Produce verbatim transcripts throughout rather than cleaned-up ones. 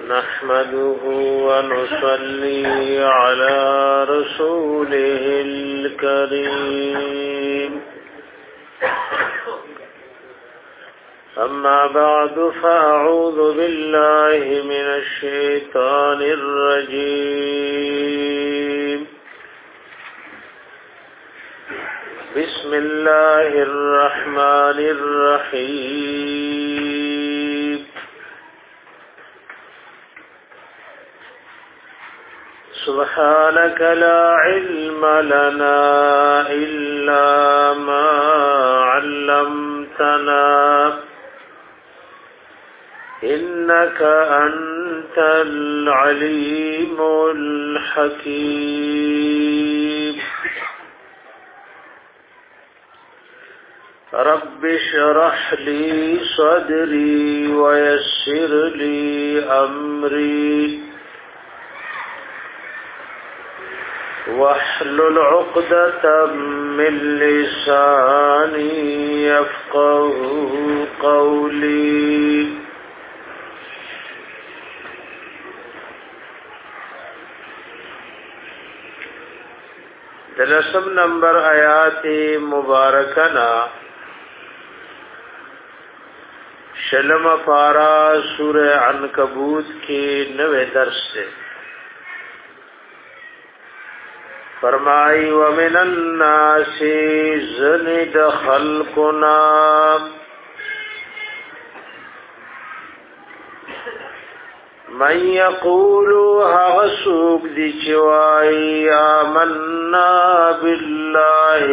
نحمده ونصلي على رسوله الكريم أما بعد فأعوذ بالله من الشيطان الرجيم بسم الله الرحمن الرحيم سبحانك لا علم لنا إلا ما علمتنا إنك أنت العليم الحكيم رب اشرح لي صدري ويسر لي أمري واحلل عقدة من لساني يفقه قولي دلسم نمبر آیات مبارکنا شلم پارا سورہ عنکبوت کی نوے درس سے فرمائی ومن الناس زند خلقنا من یقول حغسوک دی چوائی آمنا باللہ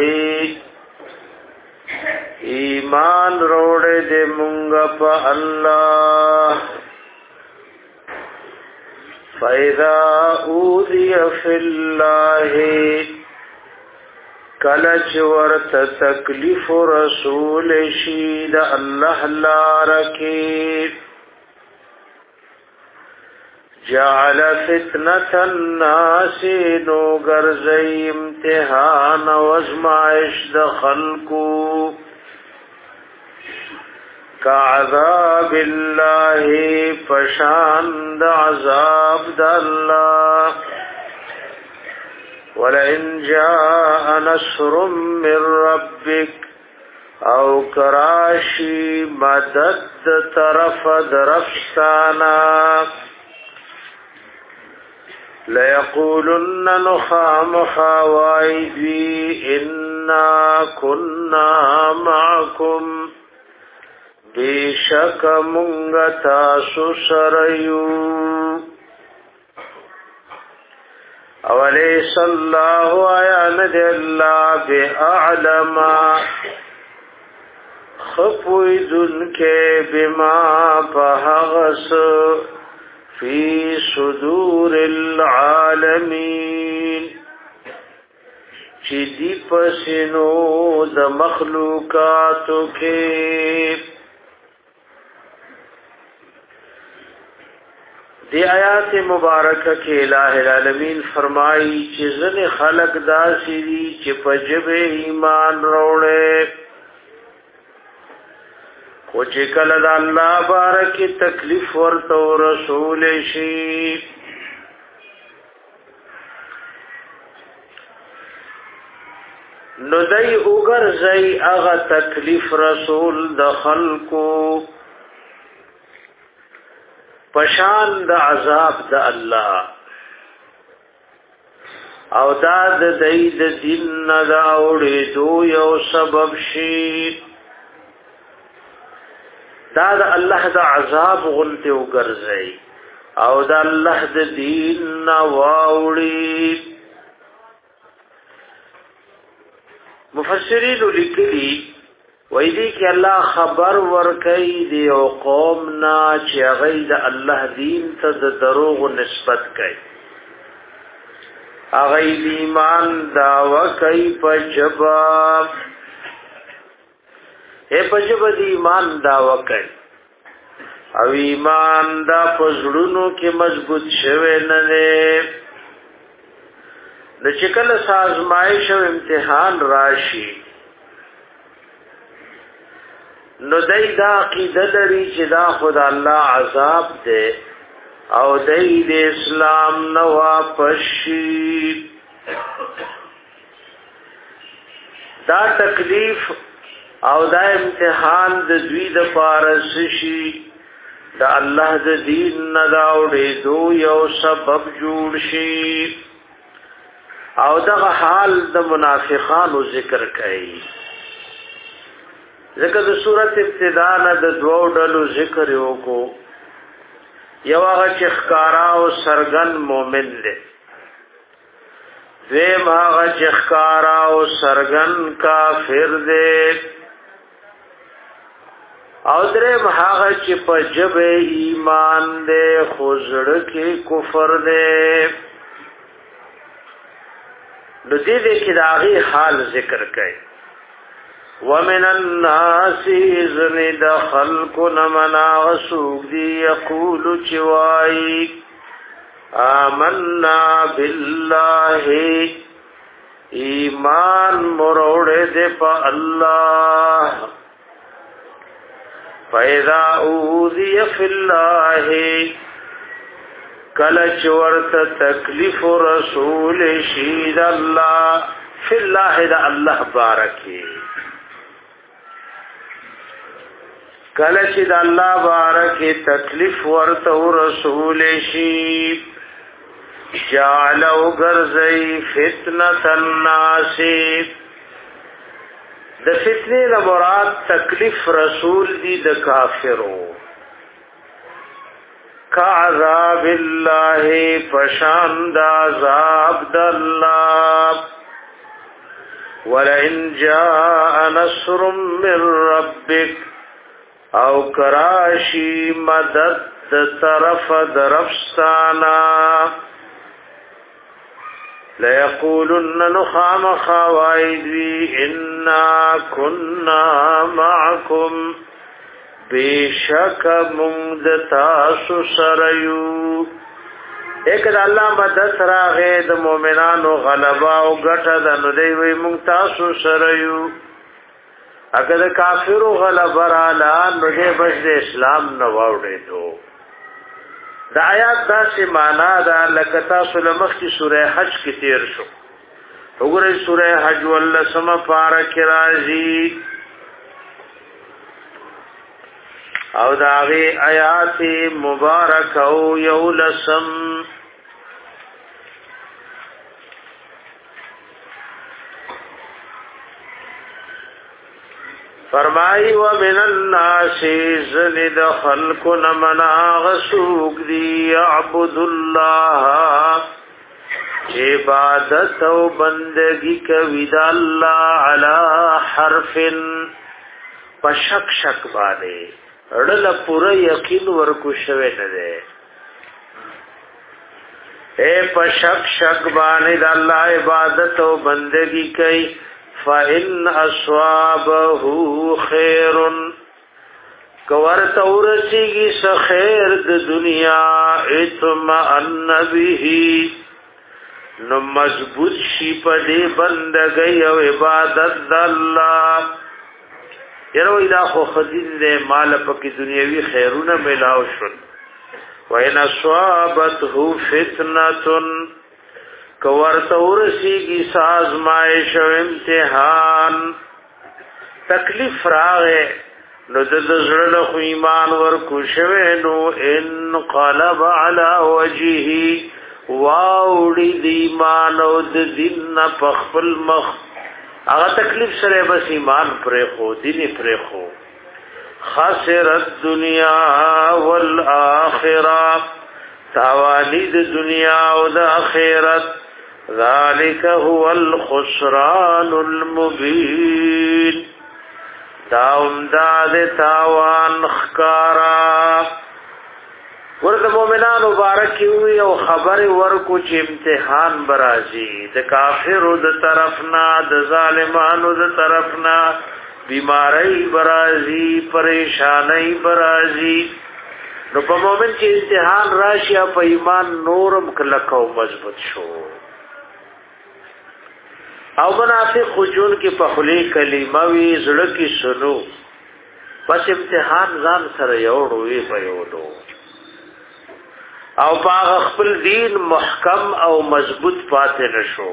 ایمان روڑے دے منگا پا اللہ فَإِذَا أُوذِيَ فِي اللَّهِ کلچ ورت تکلیف رسول شید اللہ لارکی جعل فتنة الناس نو گرزی امتحان وزمائش دخلکو کعذاب اللہ پشاند عذاب داللہ ولئن جاء نصر من ربک او کراشی مدد طرف درفستانا لَيَقُولُنَّ نُخَامُ حَوَائِدِي إِنَّا كُنَّا مَعَكُمْ بِشَكَ مُنْغَتَا سُسَرَيُّ أَوَلَيْسَ اللَّهُ آيَانَدِ اللَّهِ بِأَعْلَمَ خَفْوِدُنْ كَ بِمَا بَهَغَسُ فی صدور العالمین چی دی پسنو د مخلوقاتو کے دی آیات مبارکہ کے الہ العالمین فرمائی چی زن خلق داسی دی چی پجب ایمان روڑے او چې کله د الله بارک تکلیف ورته رسول شي نو دای وګرځي هغه تکلیف رسول د خلقو پشان د عذاب د الله او دا د دای د دین نه دا وړي دو یو سبب شي دا د الله د عذاب غلطه وګرځي او د الله د دین نا واوړي مفسرین لیکلي وای دي چې الله خبر ورکړي دی او قوم نا چې هغه د الله دین ته د دروغ نسبت کوي هغه ایمان داوا کوي په جواب اے پجب دی ایمان داوا کوي او ایمان دا پزړونو کې مضبوط شوه نه نه د چکل سازمایش او امتحان راشي نو دای دا عقیده لري چې دا خدای الله عذاب دی او دای د اسلام نو واپس شي. دا تکلیف او دا امتحان د دوی د پارس شي د الله د دین نه دا وړي دو یو سبب جوړ شي. او دغه حال د منافقانو ذکر کوي. ذکر د سورۃ ابتدا نه د دوو ډلو ذکر وکړو. یو هغه چې ښکارا او سرګن مؤمن دی، دویم هغه چې ښکارا او سرګن کافر دی، او دریم هغه چې په ژبه ایمان دی خو زړه کې کفر دی. نو دې دې کې د هغې حال ذکر کوي. ومن الناس ذن دخلق نمنا غسوق دی یقول چوائی آمنا باللہ ایمان مروڑ دے پا اللہ فَإِذَا أُوذِيَ فِي اللَّهِ کلچ ورت تکلیف رسول شید اللہ فی اللہ دا اللہ بارکی کلچ دا اللہ بارکی تکلیف ورت رسول شید جعلو گرزی فتنة الناس د فتنه نه مراد تکلیف رسول دی د کافرو کعذاب الله فشان دا عذاب د الله ولئن جاء نصر من ربك او کراشی مدد طرف درفستانا لَيَقُولُنَّ نُخَامَ خَوَائِدْوِي إِنَّا كُنَّا مَعَكُمْ بِشَكَ مُمْدَتَاسُ سَرَيُو. ایک دا اللہ مدد راغے دا مومنانو غلبا و گٹا دا ندیوی ممتاسو سرایو. اگر دا کافرو غلبا رالا ندی بش دا اسلام نواوڑے دو. دا آیات دا سی مانا دا لکتا سلمخ کی سورہ حج کی تیر شو. اگر سورہ حج واللسم پارک رازی او دا غی آیات مبارک او یولسم فرمائی ومن الناس زند خلق نمنا غسوق دی عبد اللہ عبادت و بندگی کوي دا اللہ علی حرف پشک شک بانے اڑل پورا یقین ورکو شوے ندے اے پشک شک بانے دا اللہ عبادت و بندگی کوي فَإِنْ أَصْوَابَهُ خَيْرٌ کورت اورسیگی سخیر د دنیا اطمئن به نو مضبوط شي په دې بندګۍ او عبادت د الله. یره دا خو خدین دې مال پکې دنیوي خیرونه ملاو شول. وَإِنْ أَصْوَابَتْهُ فِتْنَةٌ کورت ورسیگی سازمائش و امتحان تکلیف راغے نو دد زړه خو ایمان ورکو شوه نو ان قلب علی وجهه واوړي د ایمان او د دین په خپل مخ هغه تکلیف سره بس ایمان پرې خو دین پرې خو خسر الدنيا والآخرة تاوانی د دنیا او د آخرت ذالک هو الخسران المبین داومداد تاوان خکارا. ورد مومنان مبارکی ہوئی او خبر ورکو چی امتحان برازی د کافرو د طرفنا د ظالمانو د طرفنا بیماری برازی پریشانی برازی. نو په مومن چې امتحان راشي په ایمان نورم کلکو مضبوط شو. او منافق خجون کی پخلی کلمه وی زړه کی سنو بس امتحان ځان سره یوړو وی په یوړو او باغ خپل دین محکم او مضبوط پاتې نشو.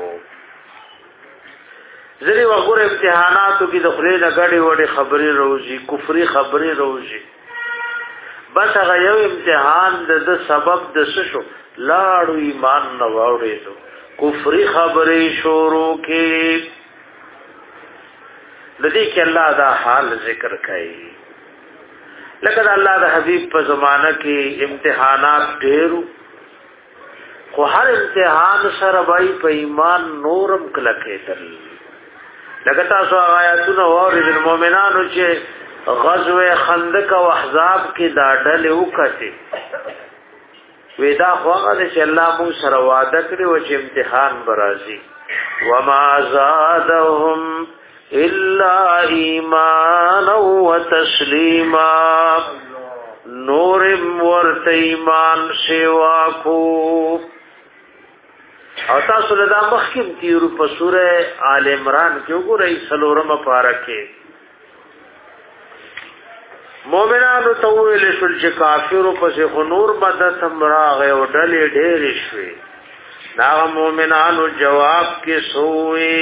ځلې وګوره امتحاناتو کې د خلې نه غړي وړي خبرې روزي کفري خبرې روزي بس هغه یو امتحان د سبب د ششو لاړو ایمان نه واوړېدو کفري خبرې شروع کې د دې کې الله دا حال ذکر کوي. لکه الله د حبيب په زمانہ کې امتحانات ډېرو خو هر امتحان سره بای په ایمان نورم کله کېدل. لکه تاسو آیاتونه اورئ د مؤمنانو چې غزوه خندق او احزاب کې دا ډلې وکړي ودا خواغه چې الله مون سره وعده کړی و چې امتحان برازي وما زادهم الا ایمانا وتسلیما نور ورته ایمان سیوا کو. او تاسو له مخکې تیرو په سوره آل عمران کې وګورئ څلورمه پاره کې مومنانو ته ویل شول چې کافرو پسې خو نور مدد هم راغی او ډلې ډېرې شوې. دا مومنانو جواب کې سوې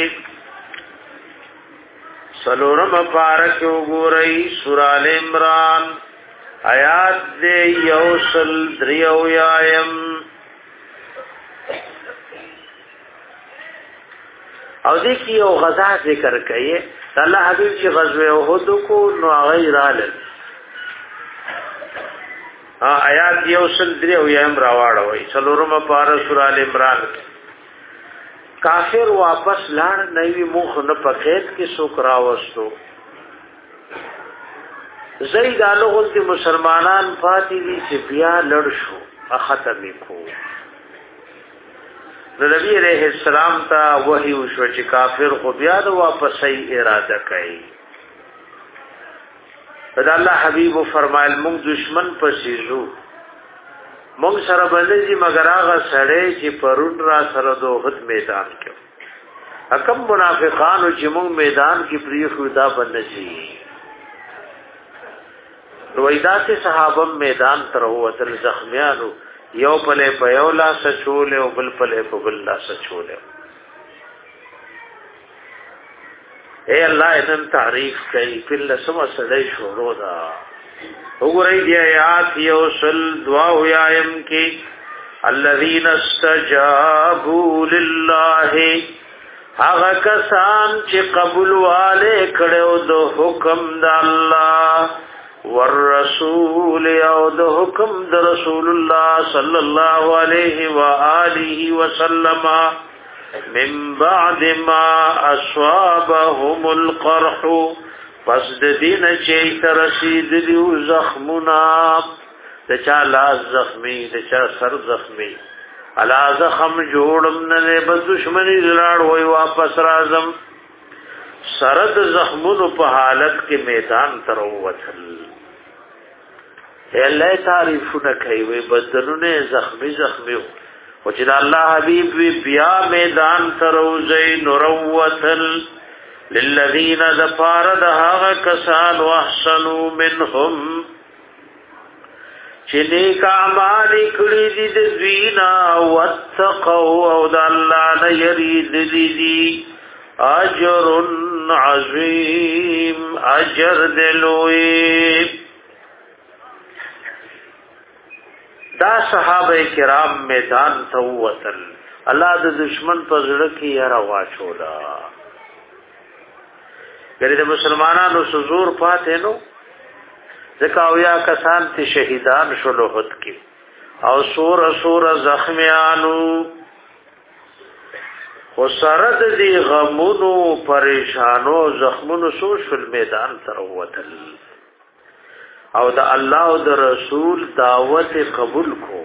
څلورمه پاره کې وګورئ سوره آل عمران آیات دې یوسل دریو یایم او دې کې یو غزا ذکر کړي. الله حبيب چې غزوه احد کو نو غیر علل آیات یوسل دریو یایم راوړوي څلورمه پاره سوره آل عمران. کافر واپس لاړ نوی مخ نه پخېت کې څوک راوستو زید الغل دي مسلمانان پاتې دي چې بیا لړ شو ختم کو. نبی علیہ السلام ته وحی وشو چې کافر خو بیا د واپسې اراده کوي. دا الله حبیب فرمایل موږ دشمن پسیزو موږ سره بلځي مگر هغه سړی چې پرون را سره دوه میدان کې حکم منافقانو چې موږ میدان کې پری خدا بنځي رویدات صحابه میدان تر وتل زخمیانو یو پله په یو لاس چولې او بل پله په بل لاس چولې. اے الله انن تعریف کوي کله سم سړی شروع دا وګورئ دی آیات یوسل دعا ویایم کې الذين استجابوا لله هغه کسان چې قبول والے کړو د حکم د الله والرسول او د حکم د رسول الله صلی الله علیه و آله وسلم من بعد ما اصابهم القرح پس د دین چې ترسید دیو زخمنا د چا لاس زخمی د چا سر زخمی الا زخم جوړم نه به دشمنی زړه وای واپس راځم سرد زخمونو په حالت کې میدان تر ووتل. الله تعریفونه کوي بدلونه زخمی زخمی او چې الله حبیب وی بیا میدان تر وځي نوروتل للذین ظفر دها کسان واحسنوا منهم چې نیک اعمال کړي دي د وینا واتقوا او د الله نه یرید دي اجر عظیم اجر دلوی. دا صحابه کرام میدان ته وتل الله د دشمن په زړه کې یاره واچولا ګری د مسلمانانو حضور پاتې نو ځکه او یا کسان چې شهیدان شول وحد کې او سور سور زخمیانو خو سره د دې غمونو پریشانو زخمونو سوشل میدان تر وتل او د الله او د رسول دعوت قبول کو.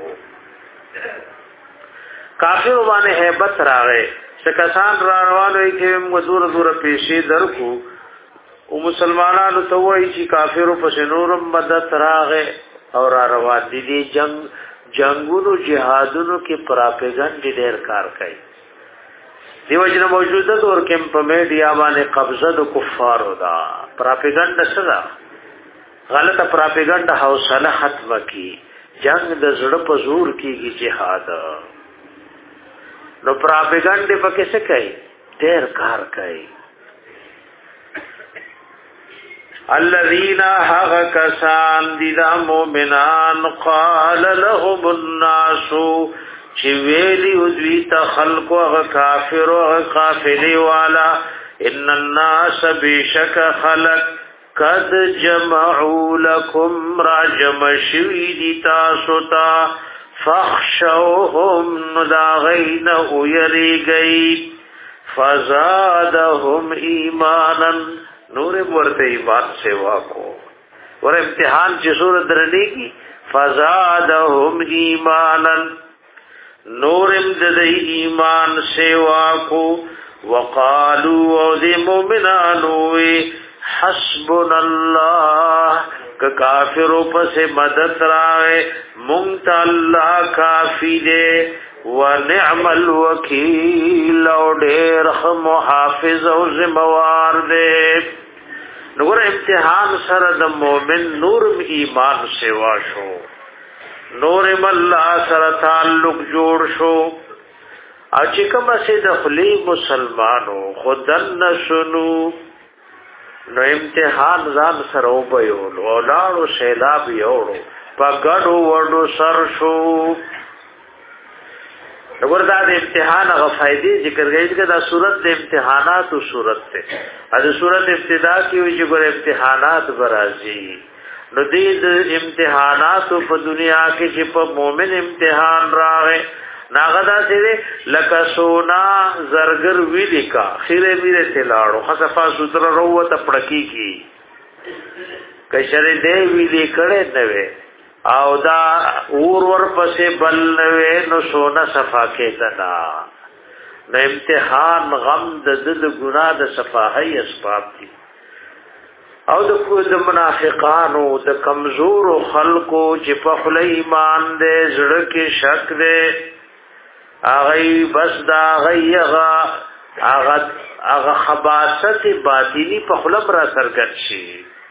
کافر باندې hebat راغې چې کسان را روانو چې موږ دور دور پیسې درکو او مسلمانانو ته وایي چې کافرو په نورم مدد راغې او را روان دي دي جنگ جنگونو جهادونو کې پراپګاندا ډېر کار کوي. دیو جن موجوده دور کې په میډیا باندې قبضه د کفارو دا پراپګاندا څه ده غلطه پراپګاندا حوصله ختم کی جنگ د زړه په زور کېږي جهاد نو پراپګاندا پکې څه کوي ډېر کار کوي الذين حق كسان دي دا مؤمنان قال لهم الناس چې ویلی او دوی ته خلق او کافر او قافلی والا ان الناس بشک خلق قد جمعوا لكم راجم شویدی تاسو تا فخشوهم نداغین او یریگئی فزادهم ایمانا نور ورته ایمان سیوا کو ور امتحان چې صورت درنی کی فزادهم ایمانا نور امدد ایمان سیوا کو وقالوا او دی مومنانوی حسبنا الله که کافرو پس مدد رائے منت اللہ کافی دے ونعم الوکیل او دیر محافظ او زموار دے نور امتحان سره د مومن نورم ایمان سیوا شو نورم الله سره تعلق جوړ شو اچ کما سي د خلی مسلمانو خدن نشنو نو امتحان ځان سره وبیول او لاړو سیلاب یوړو په ګډو وډو سر شو وردا د امتحان غو فائدې ذکر کړي چې دا صورت د امتحانات او صورت ته دا صورت ابتدا کې وي چې ګور امتحانات برازي نو دې د امتحانات په دنیا کې چې په مؤمن امتحان راغی ناغدا سره لکه سونا زرګر وی لیکا خیره میره تلاړو خصفا سوتر روت پړکی کی کشر دې وی لیکړې نه او دا اور ور پسې بل نوې نو سونا صفا کې تنا نو امتحان غم د د ګناه د صفاهي اسباب دي او د کو د منافقانو د کمزور خلقو چې په خله ایمان دې زړه کې شک دې اغه بس دا غیغه اغه اغه خباثت باطنی په خله پر اثر کوي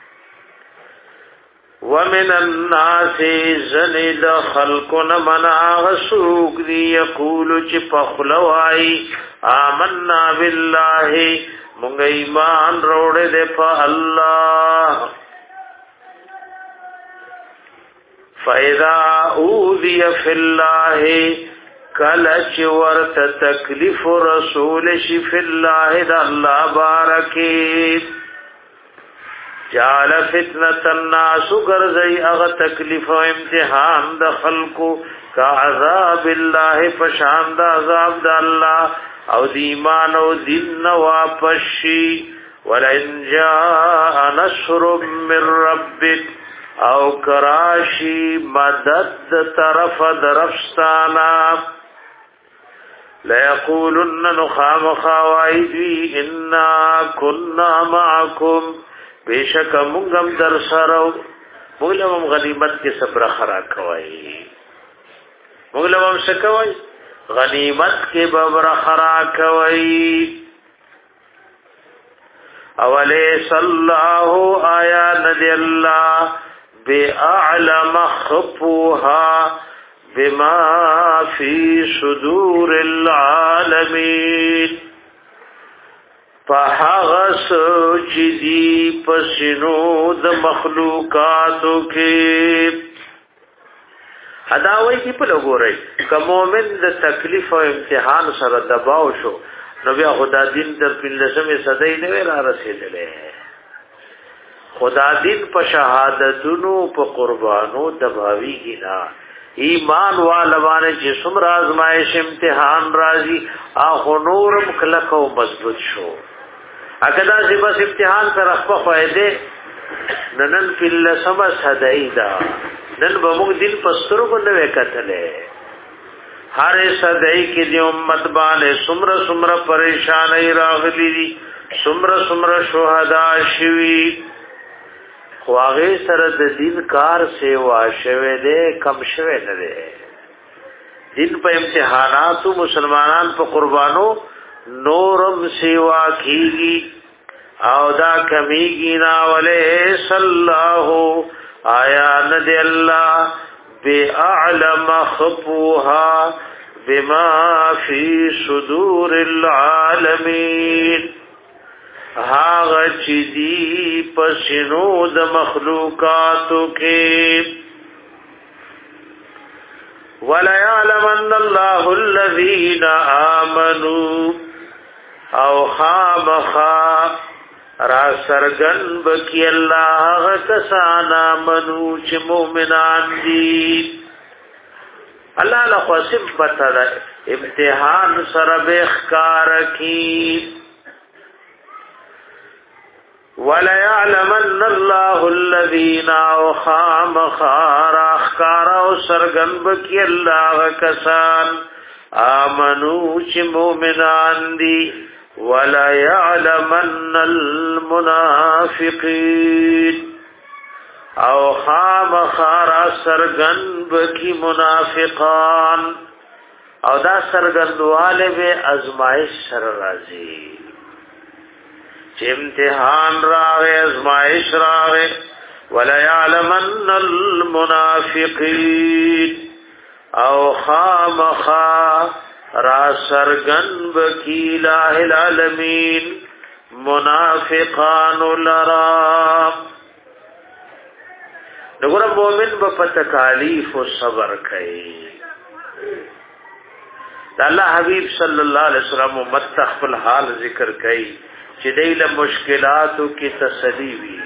ومن الناس زنید خلقنا من آغسوک دی یقولو چی پخلوائی آمنا باللہ منگ ایمان روڑے دے پا اللہ فَإِذَا أُوذِيَ فِي اللَّهِ کلچ ورت تکلیف رسول شی فی اللہ دا اللہ بارکی جعل فتنة الناس گرزئی اغ تکلیف و امتحان دا خلقو کا عذاب اللہ پشان دا عذاب دا اللہ او دیمان و دین واپس شی ولئن جاء نصر من ربک او کراشی مدد طرف درفستانا لیقولن نخام خواہدی انا کننا معکم بیشک منگم در سرو مغلبم غنیمت کے صبر خرا کوائی مغلبم سکوائی غنیمت کے ببر خرا کوائی اولیس اللہ آیا ندی اللہ بے اعلم خفوها بما فی صدور العالمین فحغس چیزی پسنو د مخلوقاتو کی اداوی کی پلو گو رئی که مومن د تکلیف و امتحان سر دباو شو نو بیا خدا دین در پندسم صدی نوی را رسیدلے خدا دین په شهادتونو په قربانو دباوی گینا ایمان والوانه چې څومره آزمائش امتحان راځي اخو نورم کلک او مضبوط شو اګدا چې بس امتحان سره خپل فائدې ننن کله سما صدایدا نن به موږ دل پسترو باندې وکټلې هر صدای کې د امت باندې څومره څومره پریشانای راغلي دي څومره څومره شهدا شوي خو هغه سره د دین کار سیوا شوه دې کم شوه نه دې دین په امتحاناتو مسلمانان په قربانو نورم سیوا کیږي او دا کمیږي نا ولې صلی الله آیا ند الله بأعلم خطوها بما في صدور العالمين هاغ چیدی پسنو د مخلوقاتو کې ولا يعلمن الله الذين آمنوا او خامخا را سرگن بکی اللہ غتسانا منو چه مومنان دی اللہ لخواسم پتا دا امتحان سرب اخکار کی وَلَيَعْلَمَنَّ اللَّهُ الَّذِينَ خَامَخَا را اخکارا و سرگن بکی اللہ غکسان آمنو چه مومنان دی ولا يعلمن المنافقين او خام خارا سرگن بکی منافقان او دا سرگن والے بے ازمائش سر رازی چه امتحان راغے ازمائش راغے ولا يعلمن المنافقين او خام خارا را سرگن بکی الہ العالمین منافقان لرا نگورا مومن با تکالیف و صبر کئی دا اللہ حبیب صلی اللہ علیہ وسلم متخف الحال ذکر کئی چی دیل مشکلاتو کی تسلی وی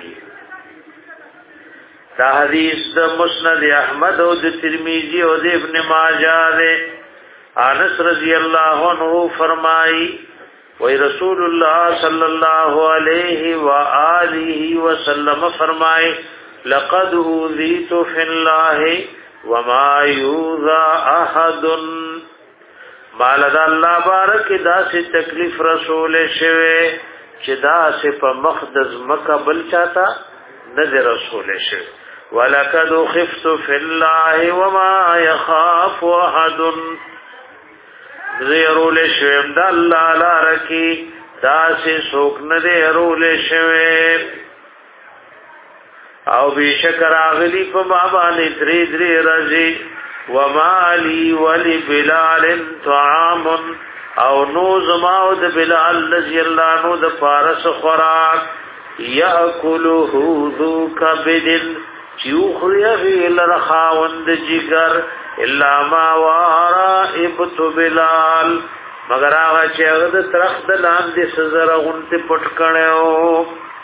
دا حدیث دا مسند احمد و دا ترمیزی و دا ابن ماجہ دے انس رضی اللہ عنہ فرمائی وی رسول اللہ صلی اللہ علیہ وآلہ وسلم فرمائی لقد اوذیت فی اللہ وما یوذا احد مالدہ اللہ بارک دا سی تکلیف رسول شوے چی دا سی پا مخدز مکبل چاہتا ندی رسول شوے ولقد خفت فی اللہ وما یخاف احد زیرول شویم دا اللہ لارکی دا سی سوک ندیرول شویم او بیشکر آغلی پا مابانی دری دری رزی ومالی ولی بلال طعام او نوز ماو دا بلال لزی اللہ نو دا پارس خوراک یاکلوہو ذو کبدن چیوخری غیل رخاوند جگر الا ما وارا ابت بلال مگر آغا چه اغد ترخت لاندی سزر غنت پٹکڑیو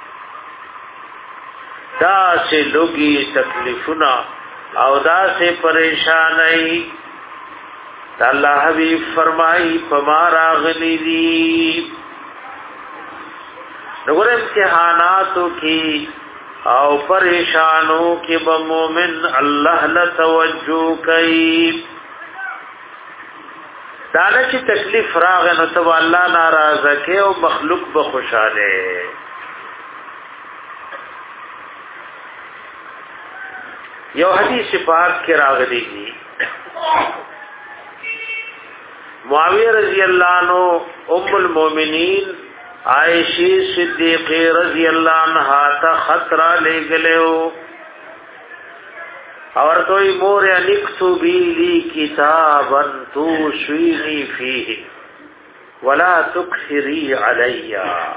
دا سے لوگی تکلیفنا او دا سے پریشانی دا اللہ حبیب فرمائی پمارا غنی دی نگر امتحاناتو کی او پریشانوں کے بمومن اللہ لتوجہ کئی دانا کی تکلیف راغ نو تب اللہ ناراض کے او مخلوق بخوشالے یو حدیث پاک کے راغ دیگی معاویہ رضی اللہ عنہ ام المومنین عائشی صدیقی رضی اللہ عنہ تا خطرہ لے گلے ہو اور توی مور نکتبی لی کتابا توشوینی فیہ ولا تکثری علی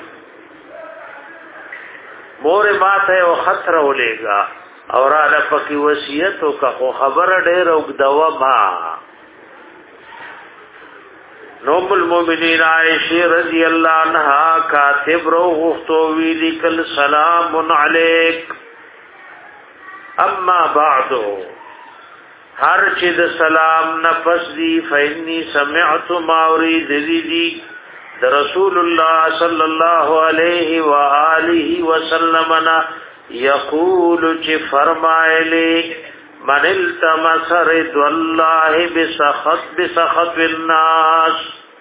مور مات ہے وہ خطرہ ہو لے گا اور آنا پکی وصیتوں کا خبر دیر اگدوا ما نوم المؤمنین عائشہ رضی اللہ عنہ کاتب رو غفتو ویلی کل سلام علیک اما بعدو ہر چید سلام نفس دی فإنی سمعت ماوری دی دی رسول اللہ صلی اللہ علیہ وآلہ وسلمنا یقول چی فرمائے لی من التمس رضا اللہ بسخط بسخط الناس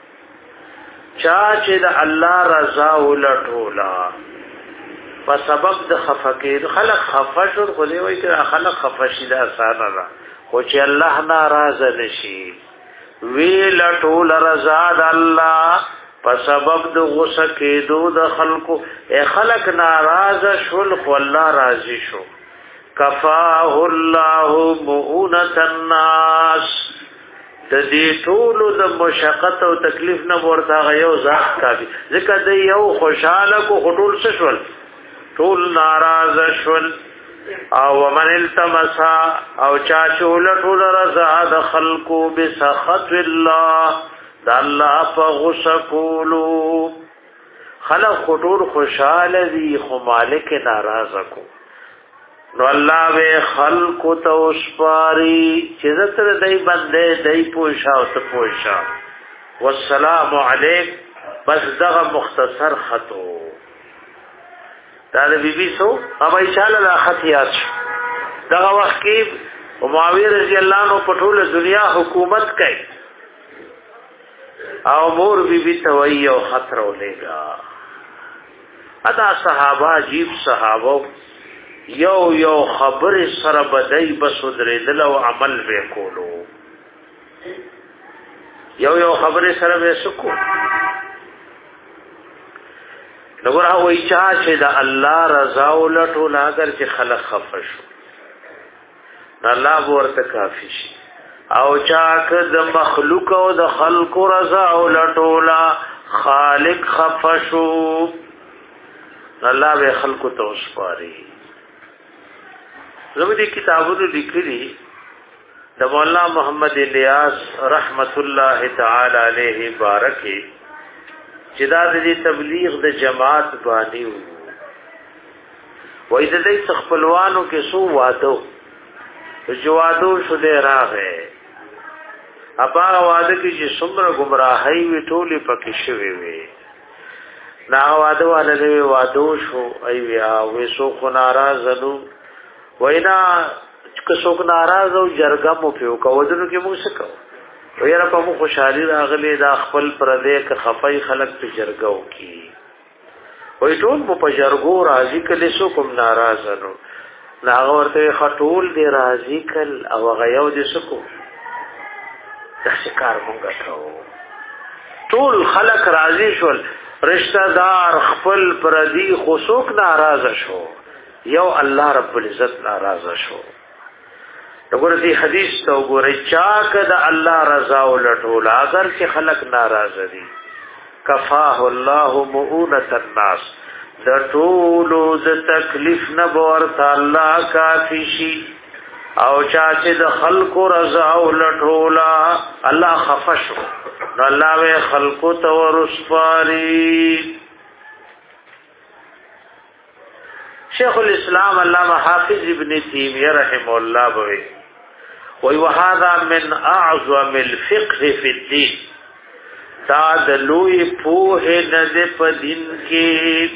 چاچه دا اللہ رضا ولټولا په سبب د خفقید خلق خفشر خو دی وای کړه خلق خفشید اسانه را خو چې الله ناراض نشي وی لټول رضا د الله په سبب د غصه کېدو د خلقو اے خلق ناراض شول خو الله راضي شو کفاه الله مؤونة الناس د دې ټول د مشقت او تکلیف نه ورته غيو ذات کافي ځکه د یو خوشاله کو خټول شول ټول ناراض شول او ومن التمس او چا چول ټول رضا د خلقو بسخط الله د الله په غصه کولو خلق خطور خوشحال دی خو مالک ناراض کو نو الله به خلق تو سپاری چې زتر دای بندې دای پوښا او ته پوښا والسلام علیک بس دغه مختصر خطو دا د بی بی سو ابا ایشاله دا خط یاد دغه وخت کې معاویه رضی الله عنه په ټول دنیا حکومت کوي او مور بی بی توي او خطر ولېګا ادا صحابه عجیب صحابه یو یو خبر سره بدای بس درې دل او عمل وکولو یو یو خبر سره وسکو نګور هغه چا چې د الله رضا ولټو لاګر چې خلق خفش الله ورته کافی شي او چا که د مخلوق او د خلق رضا ولټولا خالق خفشو الله به خلق ته وسپاري زموږ کتابونو لیکلي د مولانا محمد الیاس رحمت الله تعالی علیه بارکه چې دا د تبلیغ د جماعت باندې وو وای د دې خپلوانو کې سو وادو چې وادو شو دې راغې اپا واده کې چې څومره گمراهي وی ټولې پکې شوي وي نا واده والے وادو شو ای بیا وې سو خو ناراض نو وینا که څوک ناراض او جرګه مو پیو کوودنو کې مو څه کو ویرا په مو خوشحالي راغلي دا خپل پر دې ک خفای خلق په جرګو کې وای ټول مو په جرګو راضي کله سو کوم ناراض نو ناغه ورته خټول دې راضي کل او غيو دې سکو تشکار مونږه ټول ټول خلق راضي شول رشتہ دار خپل پر دې خصوص ناراض شو یو الله رب العزت ناراض شو وګوره دې حدیث ته وګوره چا کده الله رضا ولټول اگر چې خلق ناراض دي کفاه الله مؤونة الناس د ټولو د تکلیف نه ورته الله کافی شي او چا چې د خلق رضا ولټول الله خفشو نو الله به خلق ته ورسپاري شیخ الاسلام علامہ حافظ ابن تیمیہ رحمه الله بوي وی وهذا من اعظم الفقه في الدين دا د لوی پوهه نه په دین کې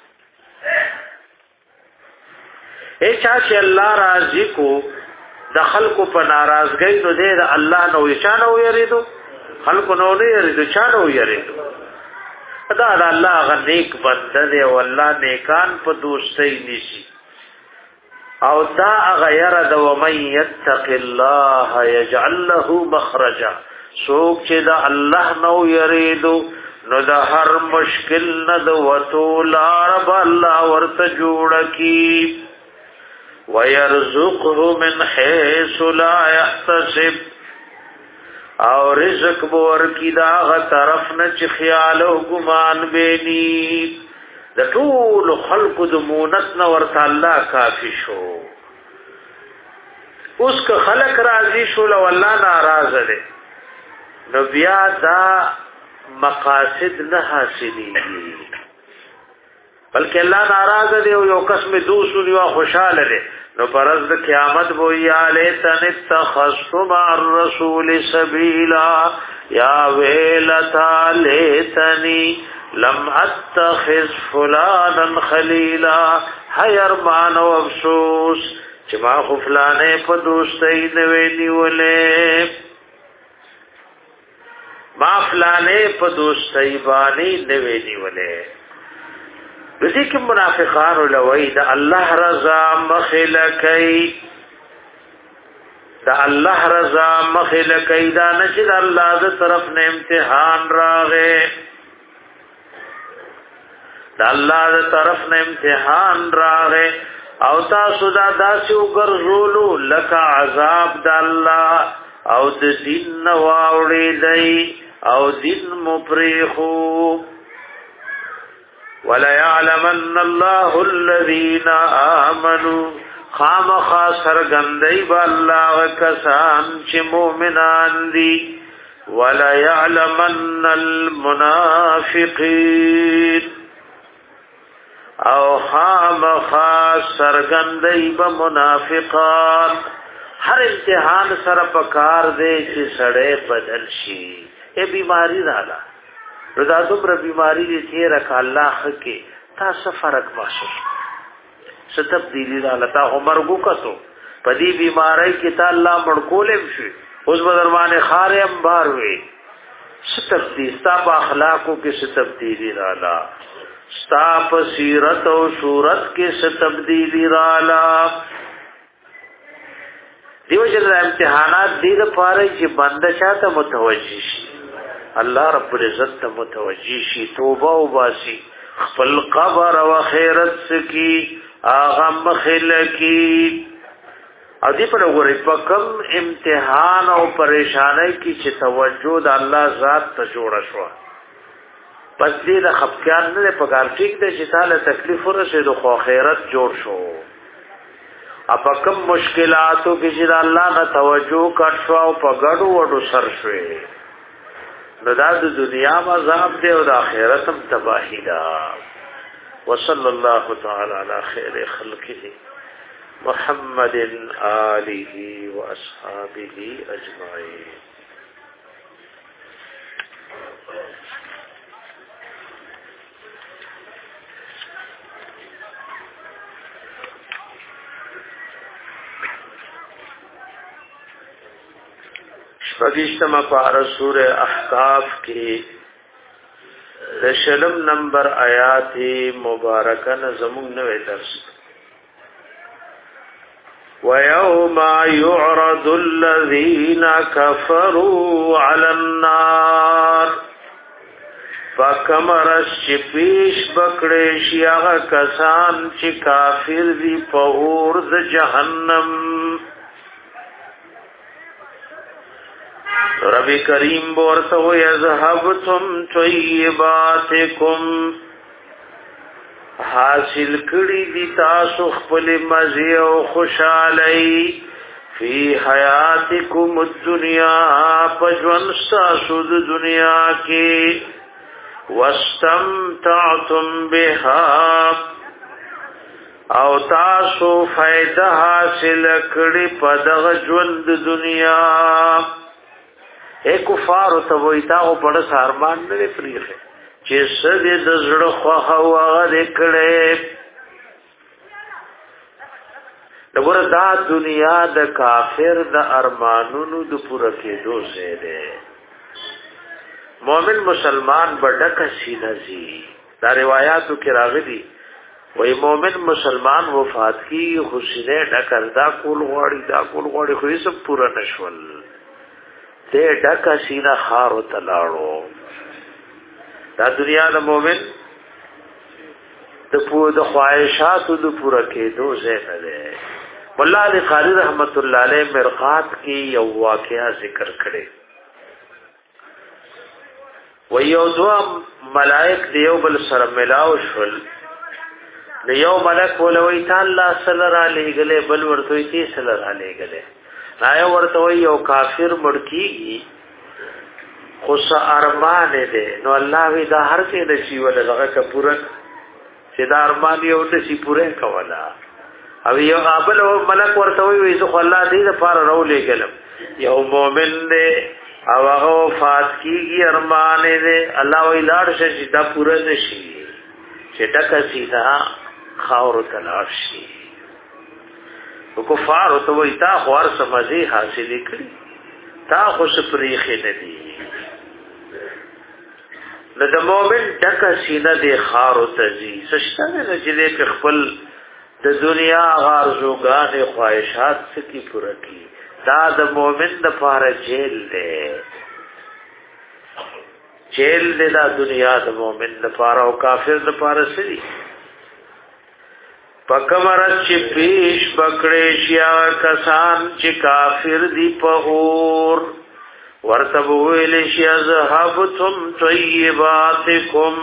اے چا چې الله راضي کو د خلق په ناراضګۍ نو دې د الله نو چانه ويریدو خلق نو نه یریدو چانه ويریدو دا د الله غ نیک بنده دی او الله نیکان په دوستۍ نشي او دا غیر د ومن یتق الله یجعل له مخرجا سوک چې دا الله نو یریدو نو دا هر مشکل نه د وتو لار الله ورته جوړ کی ويرزقه من حيث لا يحتسب او رزق بور کی دا غ طرف نه چې خیال او ګمان بینی د ټول خلق د مونت نه ورته الله کافی شو اوس که خلق راضی شو لو الله ناراض دي نو بیا دا مقاصد نه حاصلېږي بلکې الله ناراض دي او یو قسم دوسو دی خوشاله دي نو پرز د قیامت بو یا لیتن اتخذت مع الرسول سبیلا یا ویلتا لیتنی لم اتخذ فلانا خلیلا حیرمان و افسوس چې ما خو فلانه په دوستۍ نوې نیولې ما فلانه په دوستۍ باندې نوې نیولې دې کې منافقان ولوي دا الله رضا مخلکای دا الله رضا مخلکای دا نشد الله ز طرف نه امتحان راغې دا الله ز طرف نه امتحان راغې او تاسو دا داسې وګرځولو لکه عذاب د الله او د دین واوړې دی او دین مپریخو ولا يعلمن الله الذين آمنوا خامخا سرګندای با الله کسان چې مؤمنان دي ولا يعلمن المنافقين او خامخا سرګندای با منافقان هر امتحان سره پکار دی چې سړی بدل شي اے بیماری رااله رضا دومره بیماری دې تیر ک الله حقه تاسو فرق واشه څه تبدیلی رااله تا عمر وکړو په دې بیماری کې تا الله مړکولم شي اوس بدرمانه خارې انبار وي څه تبدیل ستا په اخلاقو کې څه تبدیلی رااله ستا په سیرت او صورت کې څه تبدیلی رااله دیو جن امتحانات دې لپاره چې بنده شاته متوجي شي الله رب العزت ته متوجي شي توبه او باسي خپل قبر او خیرت سکی اغه مخل کی او دې په وګورئ په کوم امتحان او پریشانای کې چې توجه د الله ذات ته جوړ شو پس دې د خپکان نه په کار ټیک دې چې تعالی تکلیف ورسېد خو خیرت جوړ شو اپا کم مشکلاتو کې چې الله نه توجه کټ شو او په ګډو وډو سر شوي نو دا د دنیا عذاب دی او د آخرت هم تباہی ده وصلی الله تعالی علی خیر خلقه محمد آله واصحابه اجمعین پدیشتما پارا سور احقاف کی دشلم نمبر آیات مبارکن زمون نوے درس وَيَوْمَ يُعْرَضُ الَّذِينَ كَفَرُوا عَلَى النَّارِ فَكَمَرَشْ چپیش بکڑیش یاغ کسان چی کافر دی پہور د جہنم رب کریم بورتو یذهبتم طیباتکم حاصل کړي دي تاسو خپل مزه او خوشالۍ فی حیاتکم الدنیا پجوان تاسو د دنیا کې واستمتعتم بها او تاسو فائدہ حاصل کړي په دغه ژوند د دنیا اے کفار او ته وای تا او په سارمان نه پریخه چې سده د زړه خو هوا دکړې دغه دا دنیا د کافر د ارمانونو د پوره کېدو ځای دی مؤمن مسلمان بډک سینه زی دا روایتو کې راغلي وای مؤمن مسلمان وفات کی حسینه ډکر دا کول غواړي دا کول غواړي خو یې سب پورا نشول ته ډکا سینه خارو تلاړو دا دنیا د مؤمن د پوره د خواهشاتو د پوره کېدو ځای نه ده مولا علی قاری رحمت الله علیه مرقات کې یو واقعا ذکر کړي و یو دوا ملائک دیو بل سره ملاو شول د یو ملک ولوي تعالی صلی الله علیه غله بل ورته یې صلی الله علیه غله رايو ورته یو کافر مړکیږي خو سه ارمان دې نو الله وی دا هر څه د شی ول دغه کپور چې دا ارمان یو د شی پوره کولا او یو قابل ملک ورته وی زه خو الله دې لپاره راولې کلم یو مؤمن دې او هغه وفات کیږي ارمان دې الله وی لاړ شي دا پوره نشي چې ټکه سیدا خاور تلاش شي کفار او تو ایتا خوار سمجhi حاصل کړي تا خوش پریخه ندي د مؤمن ټکه سینه د خار او تزي سشتنه نه چې په خپل د دنیا غارزوګان خواهشات سکی پوره کی دا د مؤمن د لپاره جیل دی جیل دی د دنیا د مؤمن د لپاره او کافر د لپاره سړي پکمرت چې پیش بکړې شیا کسان چې کافر دی په اور ورته ویل شي ذهبتم طیباتکم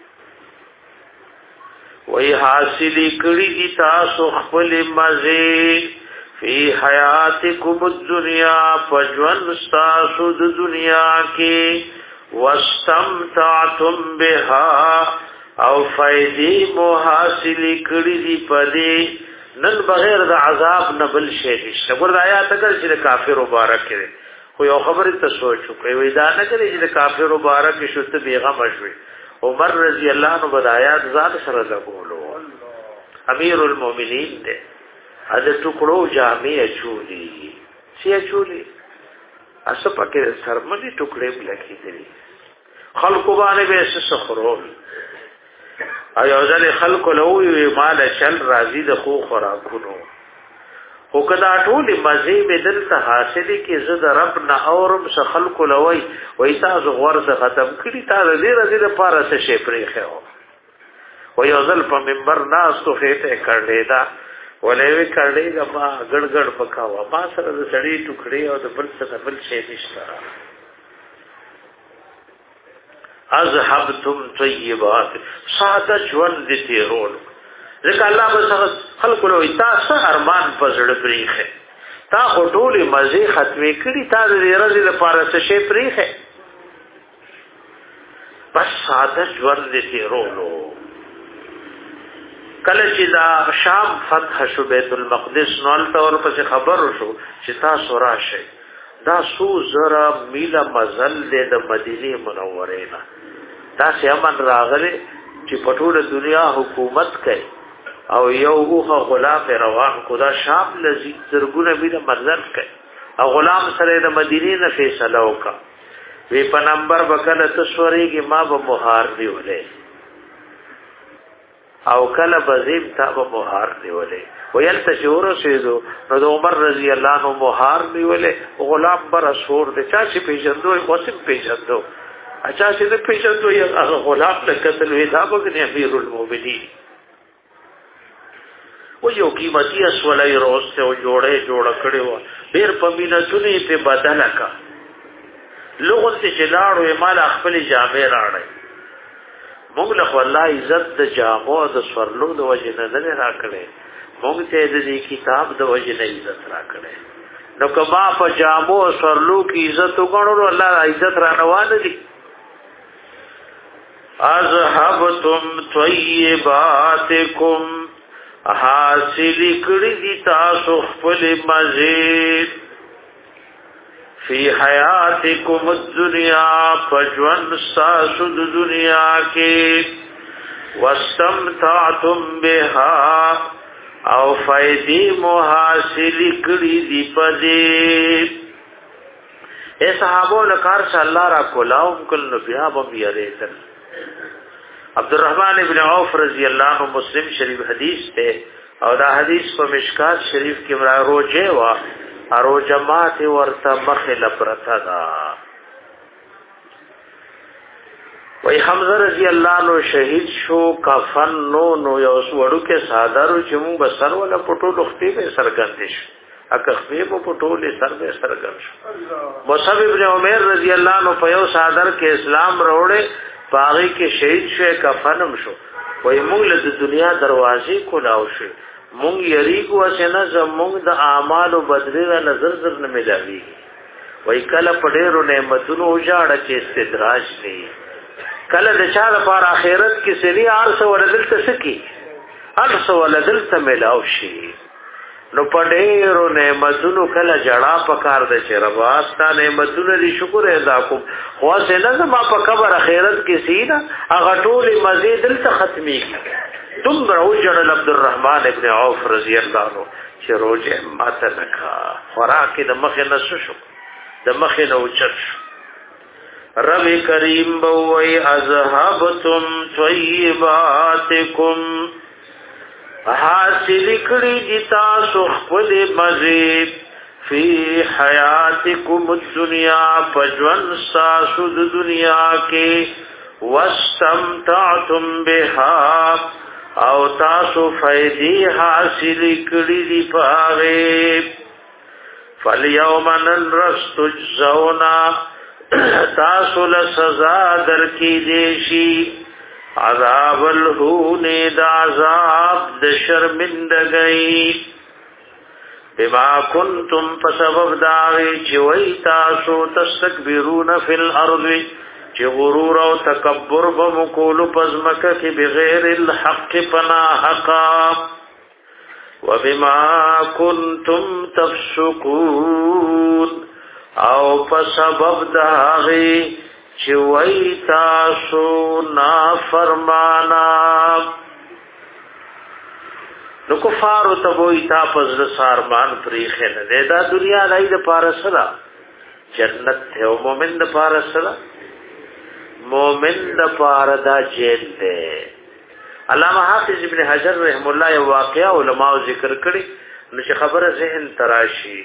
وی حاصل کړي دي تاسو خپل مزه فی حیاتکم الدنیا پجوان تاسو د دنیا کې واستمتعتم بها او فائدې مو حاصل کړي دي پدې نن بغیر د عذاب نه بل شي نشته ګور آیات اگر چې کافر مبارک کړي خو یو خبره ته سوچ وکړئ وای دا نه کړي چې کافر مبارک شوته بیغم شوي عمر رضی الله عنه بدايات ذات سره لګولو امیر المؤمنین دې اده ټکړو جامع چولی سی چولی اسه پکې سرمنی ټکړې بلکی دي خلق باندې به سخرول ایو ځل خلق له وی مال چل راضی د خو خوراکونو خو کدا ټول مزه بدل ته حاصلې کې زد رب نه اورم س خلق له وی وای تاسو غور څه ختم کړي تاسو دې رضی د پاره څه شي پرې خو و یو ځل په منبر ناس تو خېته کړلې دا ولې وی کړلې غما ګړګړ پکاوه ما سره د سړی ټوکړي او د بل څه بل شي نشته اذهبتم طیبات ساده ژوند دې تیرول ځکه الله به خلق له تاسو ارمان پزړ پریخه تا خټولې مزه ختمې کړي تا دې رزي لپاره څه شي پریخه بس ساده ژوند دې تیرولو کله چې دا شام فتح شو بیت المقدس نو تل پس خبر شو چې تاسو راشئ دا سو زرا میلا مزل دې د مدینه منوره نه دا سیمن راغله چې پټوله دنیا حکومت کوي او یو هغه غلام روان کو دا شام لذي زرګونه میلا مزل کوي او غلام سره د مدینه نه فیصله وکا وی په نمبر وکړه تسوريږي ما به مهار دیولې او کله بزیم تا به مهار دیولې ویل تشور سیدو نو د عمر رضی الله عنه مهار دیولې غلام بر اسور د چا چې پیژندو وسم پیژندو اچھا چې د پیژندو یو هغه غلام له قتل وی دا به امیر المؤمنین و یو قیمتي اسولای روسته او جوړه جوړ کړو ډیر پمینه چونی په بدل کا لوګو ته چلاړو مال خپل جامع راړی موږ له الله عزت د جامو د سورلو د وجه نه نه راکړي موږ ته د دې کتاب د وجه نه عزت راکړي نو کما په جامو سورلو کې عزت وګڼو الله عزت را روان دي اذهبتم طیباتکم حاصل کړي دي تاسو خپل مزید فی حیاتکم الدنیا فجوان ساسو د دنیا کې واستمتعتم بها او فائدې محاصل کړي دي پدې اے صحابو لکار صلی الله را کولاو کل بیا بم یریدل عبد الرحمن ابن عوف رضی الله عنه مسلم شریف حدیث ته او دا حدیث په مشکات شریف کې مرا روجه وا ارو جماعت ورته مخل پرتا دا وای حمزه رضی الله عنه شهید شو کفن نو نو یو وړو کې سادارو چې مون بسر ولا پټو لختي به سرګندش اکخفی په پټولې سر به سرګن شو مصعب ابن عمر رضی الله عنه په یو سادر کې اسلام وروړي پاغي کې شهید شو کفنم شو وای موږ له دنیا دروازې کولاو شو مونږ یریګو اسنه زمونږ د اعمالو بدلی را نظر زر نه ملاوي وای کله پډېرو نعمتونو جاړه چې استدراج دي کله د چا لپاره آخرت کې سړي ارسه ولدل تسکی ارسه ولدل ته ملاو شي نو پډېرو نعمتونو کله جړه پکار د چرواز تا نعمتونو دي شکر ادا کوم خو څنګه ما په قبر آخرت کې سینا هغه ټول مزید ته ختمي تم روجن عبد الرحمن ابن عوف رضی الله عنه چې روزه ماته نکا خوراک د مخه نسو شو د مخه نو چت رب کریم بوئی اذهبتم طیباتکم حاصل کړي دي تاسو خپل مزید فی حیاتکم الدنیا پجوان ساسو د دنیا کې واستمتعتم بها او تاسو فائدې حاصل کړې دي پاره فالیوم ننرس تجزونا تاسو له سزا درکې دي شي عذاب الهون د عذاب د شرمندګۍ بما کنتم فسبب داوی چې وای تاسو تستكبرون فی الارض چې غرور او تکبر بمکول پزمکه کې بغیر الحق پنا حقا وبما کنتم تفسقون او فسبب داوی چې وای تاسو نافرمانا نو کفار ته وای تاسو د سارمان پریخه نه دا دنیا لای د پارسلا جنت ته او مومن د پارسلا مومن د پار دا جیل ده علامه حافظ ابن حجر رحم الله یو واقعا علماء ذکر کړي نو چې خبره ذهن تراشی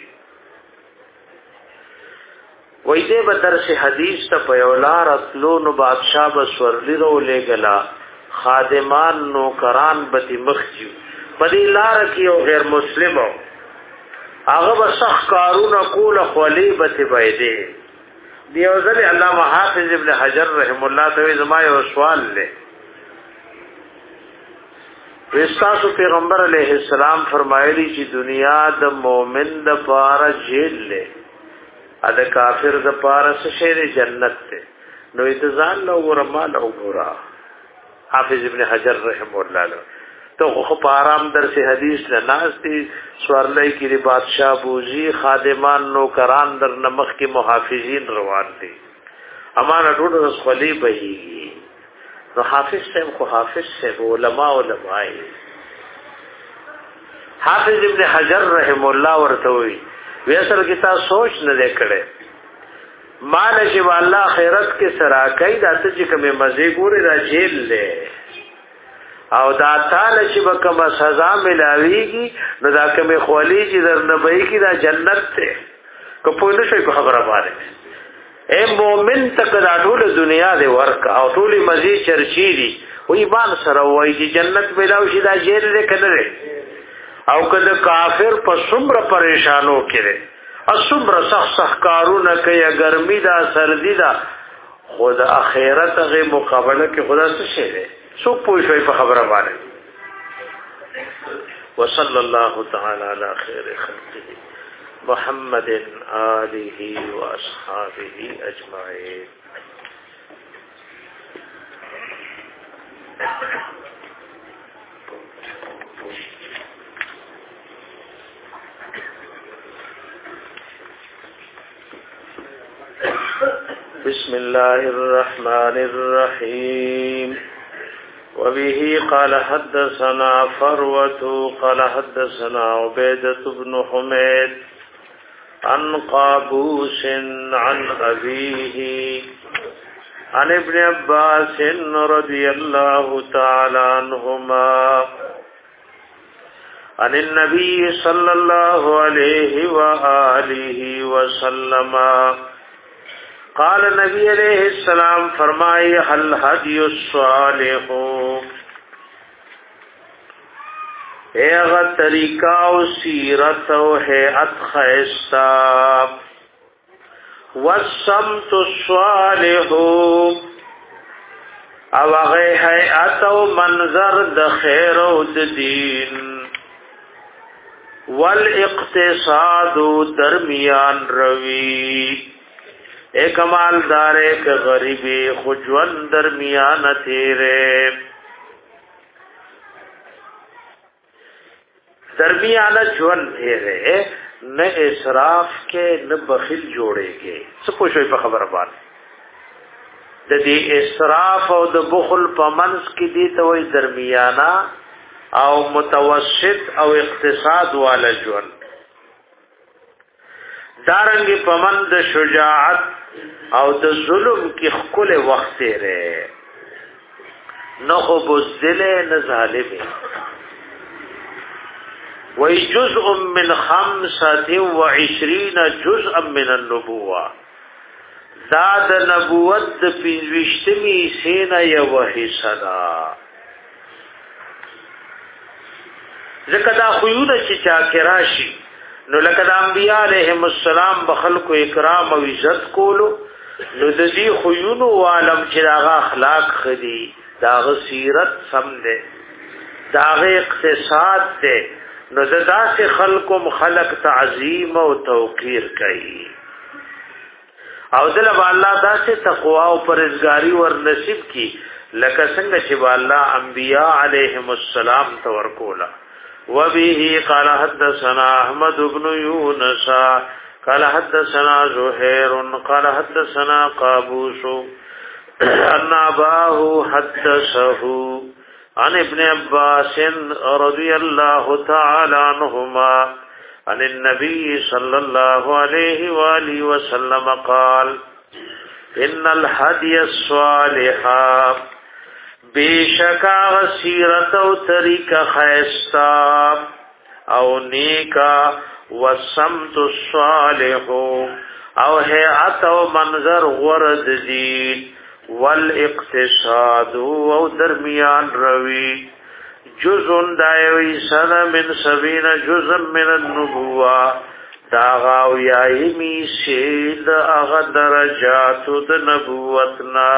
وای دې به درس حدیث ته په یولار اتلو نو بادشاہ بسورلی رو لګلا خادمان نو کران بتی مخجو بدی لار کی او غیر مسلمو هغه بسخ کارونه کول خلی بتی بيدې دیو ځل علامه حافظ ابن حجر رحم الله تعالی زما یو سوال لې وستاسو پیغمبر علیه السلام فرمایلی چې دنیا د مؤمن د پاره جیل له ا د کافر د پاره شهر جنت ته نو اتزان نو ورما نو ګورا حافظ ابن حجر رحم الله تو خو پارام در سے حدیث نه ناشتي سوارلای کی دی بادشاہ بوزي خادمان نو کران در نمخ کی محافظین روان دي امان ټول رسولي بهي نو حافظ سے خو حافظ سے علماء علماء حافظ ابن حجر رحم الله ورته وی ویسر کی تا سوچ نه لیکړي مال چې والله خیرت کې سرا کوي د ته چې کومه مزه ګوري را جیل له او دا تعالی چې بکم سزا ملاويږي نو دا کومه خولي چې در نبي کې دا جنت ته کو په نشي په خبره باندې اے مومن تک دا ټول دنیا دې ورک او ټول مزي چرچی دي وې ایمان سره وایي چې جنت ملاوي شي دا جیل له کنه او کله کافر په څومره پریشانو کړي او څومره سخت سخت کارونه کوي ګرمي دا سردی دا خود اخرت غي مقابله کې خدا څه شي دي سو پوښوي په خبره باندې وصلی الله تعالی علی خیر خلقه محمد آله واصحابه اجمعین بسم الله الرحمن الرحيم وبه قال حدثنا فروة قال حدثنا عبيدة بن حميد عن قابوس عن أبيه عن ابن عباس رضي الله تعالى عنهما عن النبي صلى الله عليه وآله وسلم قال نبی علیہ السلام فرمائے هل هدی الصالح ایغا طریقہ و سیرت و حیعت خیستا والسمت الصالح او اغی حیعت و منظر د خیر و د دین والاقتصاد درمیان روی ایک مالدار ایک غریبی خجون درمیان تیرے درمیان جون تیرے نہ اسراف کے نہ بخیل جوڑے گے سب پوچھوئی پا خبر بات دا دی اسراف او دا بخل پا منس کی دی توی درمیانا او متوسط او اقتصاد والا جون دارنگی پمند شجاعت او د ظلم کی خکل وقت رہے نخو بزدل نظالم وی جزء من خمسة وعشرین جزء من النبوة داد نبوت پینوشتمی سین یو حصدا ځکه دا خيونه چې چا کې راشي نو لکه د انبیاء علیهم السلام بخلق اکرام او عزت کولو نو د دې خيونو عالم چې هغه اخلاق خدي داغه سیرت سم ده داغه اقتصاد ده نو د داسې خلقم خلق تعظیم او توقیر کوي او دلته الله داسې تقوا او پرهیزګاری ور نصیب کی لکه څنګه چې الله انبیاء علیهم السلام تور کولا وبه قال حدثنا احمد بن يونس قال حدثنا زهير قال حدثنا قابوس ان اباه حدثه عن ابن عباس رضي الله تعالى عنهما عن النبي صلى الله عليه واله وسلم قال ان الهدي الصالح بیشکا غسیرت او طریقہ خیستا او نیکا وسمت الصالح او حیات او منظر غرد دین والاقتصاد او درمیان روی جزء دایوی سنه من سبین جزء من النبوة داغاو یایمی سید اغا درجات د نبوتنا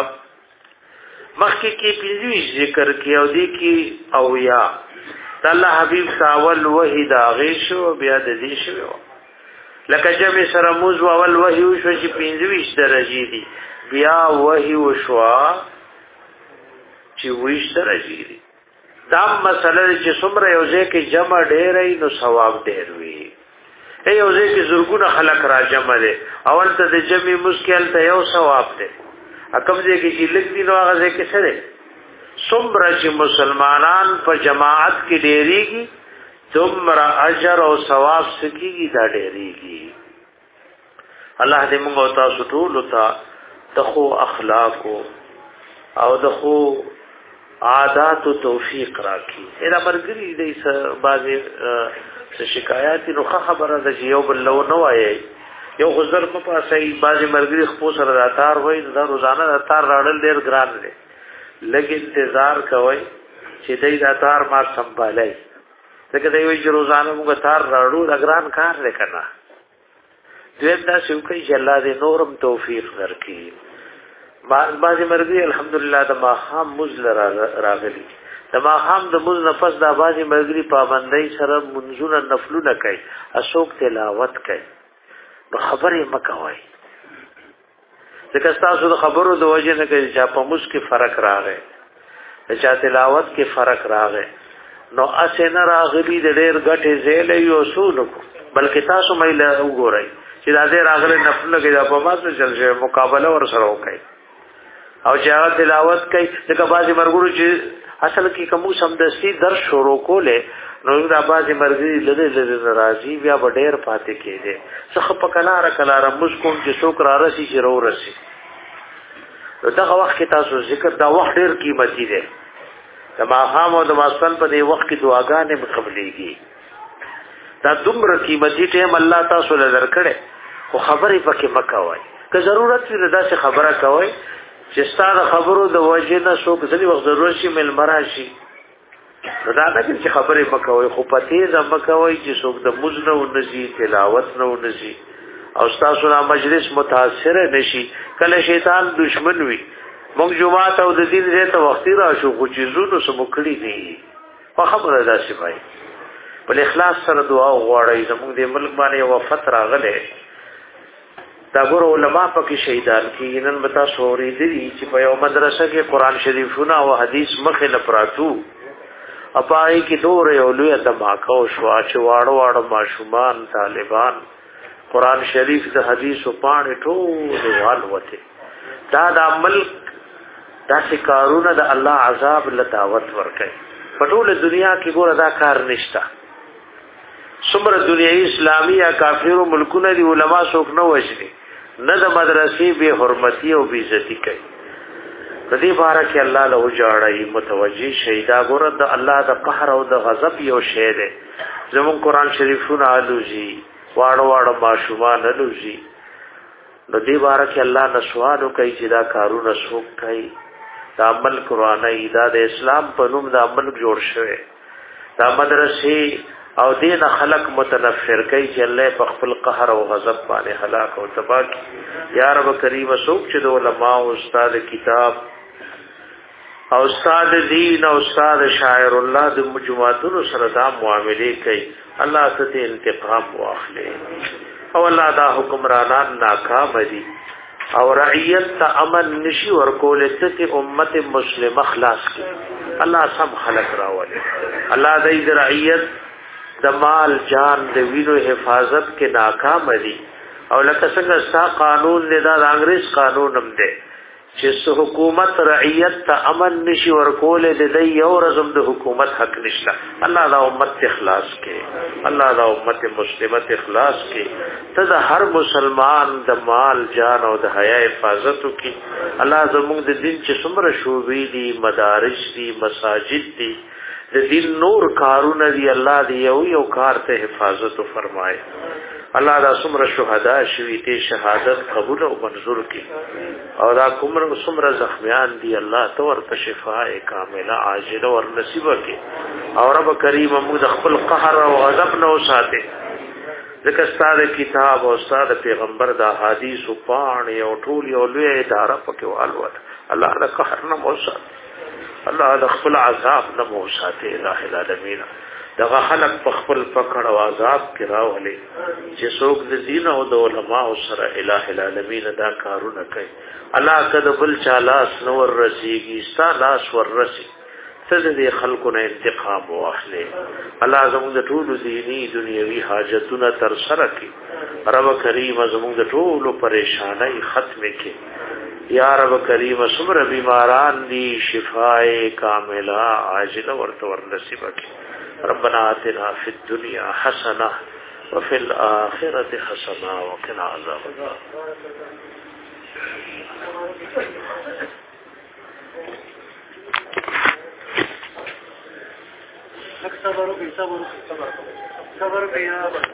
مخکې کې پنځوي ذکر کې او دې کې او یا الله حبيب ساول وحي دا غیشو بیا د دې شو لکه جمع سره موز اول وحي شو چې پنځوي درجه دي بیا وحي وشوا چې ویش درجه دي دا مسله چې څومره یو ځای کې جمع ډېرې نو ثواب ډېر وي ای یو ځای کې زرګونه خلق را جمع دي اول ته د جمع مشکل ته یو ثواب دی اکم دې کې چې لګ دي نو هغه ځای کې سره څومره چې مسلمانان په جماعت کې ډېریږي څومره اجر او ثواب سکیږي دا ډېریږي الله دې موږ او تاسو ټول ته تخو اخلاق او دخو عادات او توفیق راکړي دا مرګري دې بعضي شکایات نو خبره ده چې یو بل لو نه وایي یو غزر په پاسه بعضی مرګري خپل سره راتار وای دا روزانه راتار راړل ډیر ګران دی لګ انتظار کوي چې دای راتار ما سنبالای ځکه دوی وی چې روزانه موږ تار راړو دا ګران کار دی کنه دوی دا شو کوي چې الله دې نورم توفیق ورکړي بعضی مرګري الحمدلله د ماخام مزل راغلي د ماخام د مز نفس د بعضی مرګري پابندۍ سره منځونه نفلونه کوي اشوک تلاوت کوي خبرې مکوای ځکه تاسو د خبرو د وجه نه کې چې په موږ کې فرق راغی چې تلاوت کې فرق راغی نو اسنه راغلی د ډېر غټه زیلې یو اصول بلکې تاسو مې له وګورئ چې دا دې راغله نفل کې د په ماسه چل شي مقابله ور سره وکړي او چې هغه تلاوت کوي ځکه بعضی مرګورو چې اصل کې کوم سمدستي درس شروع کوله نو دا بازي مرګي لده لده ناراضي بیا ډېر پاتې کېده څخه په کلاره کلاره مسکون چې څوک را رسي چې رو رسي دغه وخت کې تاسو ذکر دا وخت ډېر قیمتي دی د ماقام او د ماسن په دې وخت کې دعاګانې مقبلېږي دا دومره قیمتي ټیم الله تاسو له درکړي خو خبرې پکې مکوای که ضرورت وي دا څه خبره کوي چې ستاسو خبرو د وجه نه څوک ځلې وخت ضرورت شي مل مراشي دا نه چې خبرې مکوي خو پته ز مکوي چې څوک د مزنه او نزي تلاوت نه او نزي او تاسو را مجلس متاثر نشي کله شیطان دشمن وي موږ جمعه او د دین دې ته وختي را شو خو چې زونو سمکړي دي په خبره ده شي بھائی بل اخلاص سره دعا غواړي زموږ د ملک باندې وفات راغله دا ګور علماء پکې شهیدان کې نن متا سوري دي چې په یو مدرسه کې قران شریفونه او حدیث مخه لپراتو اپای کې دور یو لوی دماکو شو چې واړو واړو ماشومان طالبان قران شریف د حدیث او پاڼې ټول وال وته دا د ملک دا کارونه د الله عذاب لدعوت ورکړي په ټول دنیا کې ګور دا کار نشته څومره دنیاي اسلامي یا کافرو ملکونه دي علما څوک نه وښني نه د مدرسې به حرمتي او بے عزتي کوي کدی بارک الله له جاړی متوجي شهدا ګور د الله د قهر او د غضب یو شی دی زمون قران شریفونه الوزي واړو واړو ماشومان الوزي نو دی بارک الله نه سوالو کوي چې دا کارونه څوک کوي دا عمل قرآنی دا د اسلام په نوم دا عمل جوړ شوی دا مدرسې او دین خلق متنفر کوي چې الله په خپل قهر او غضب باندې هلاک او تباہ کړي. یا رب کریم سوک چې د علما او استاد کتاب او استاد دین او استاد شاعر الله د مجموعاتونو سره دا معاملې کوي، الله ته انتقام واخلي او الله دا حکمرانان ناکام دي او رعیت ته امن نشي ورکول ته امت مسلمه خلاص کړي. الله سم خلق راولي، الله دې رعیت د مال جان د وینو حفاظت کې ناکام دي او لکه څنګه ستا قانون دی دا د انګريز قانون هم دی چې حکومت رعیت ته امن نشي ورکول د دې یو رزم د حکومت حق نشته. الله دا امت اخلاص کې، الله دا امت مسلمت اخلاص کې ته د هر مسلمان د مال جان او د حیا حفاظت کې. الله زموږ د دین چې څومره شوبې دي، مدارس دي، مساجد دي، د دین نور کارونه دی، الله دی یو یو کار ته حفاظت فرمائے. الله دا څومره شهدا شوي ته شهادت قبول او منظور کړي او دا کومره څومره زخمیان دي، الله ته ورته شفاء کامله عاجله ور نصیب کړي او رب کریم موږ د خپل قهر او غضب نه وساته. ځکه ستاسو کتاب او استاد پیغمبر دا حدیث او پان یو ټول یو لوی اداره پکې والوت. الله دا قهر نه وساته، الله د خپل عذاب نه مو ساتي. الٰه العالمین دغه خلق په خپل پکړ او عذاب کې راولي چې څوک د دین او د علماء سره الٰه العالمین دا کارونه کوي. الله کده بل چا لاس نور رسیږي، ستا لاس ور رسی ته دې خلکو نه انتقام واخلي. الله زموږ د ټولو دینی دنیوي حاجتونه تر سره کړي. رب کریم زموږ د ټولو پریشانای ختم کړي. یا رب کریم صبر بیماران دی شفاء کاملہ عاجلہ ورته ور نصیب کړي. ربنا آتنا فی الدنیا حسنہ وفی الآخرة حسنہ وقنا عذاب النار. صبر صبر صبر صبر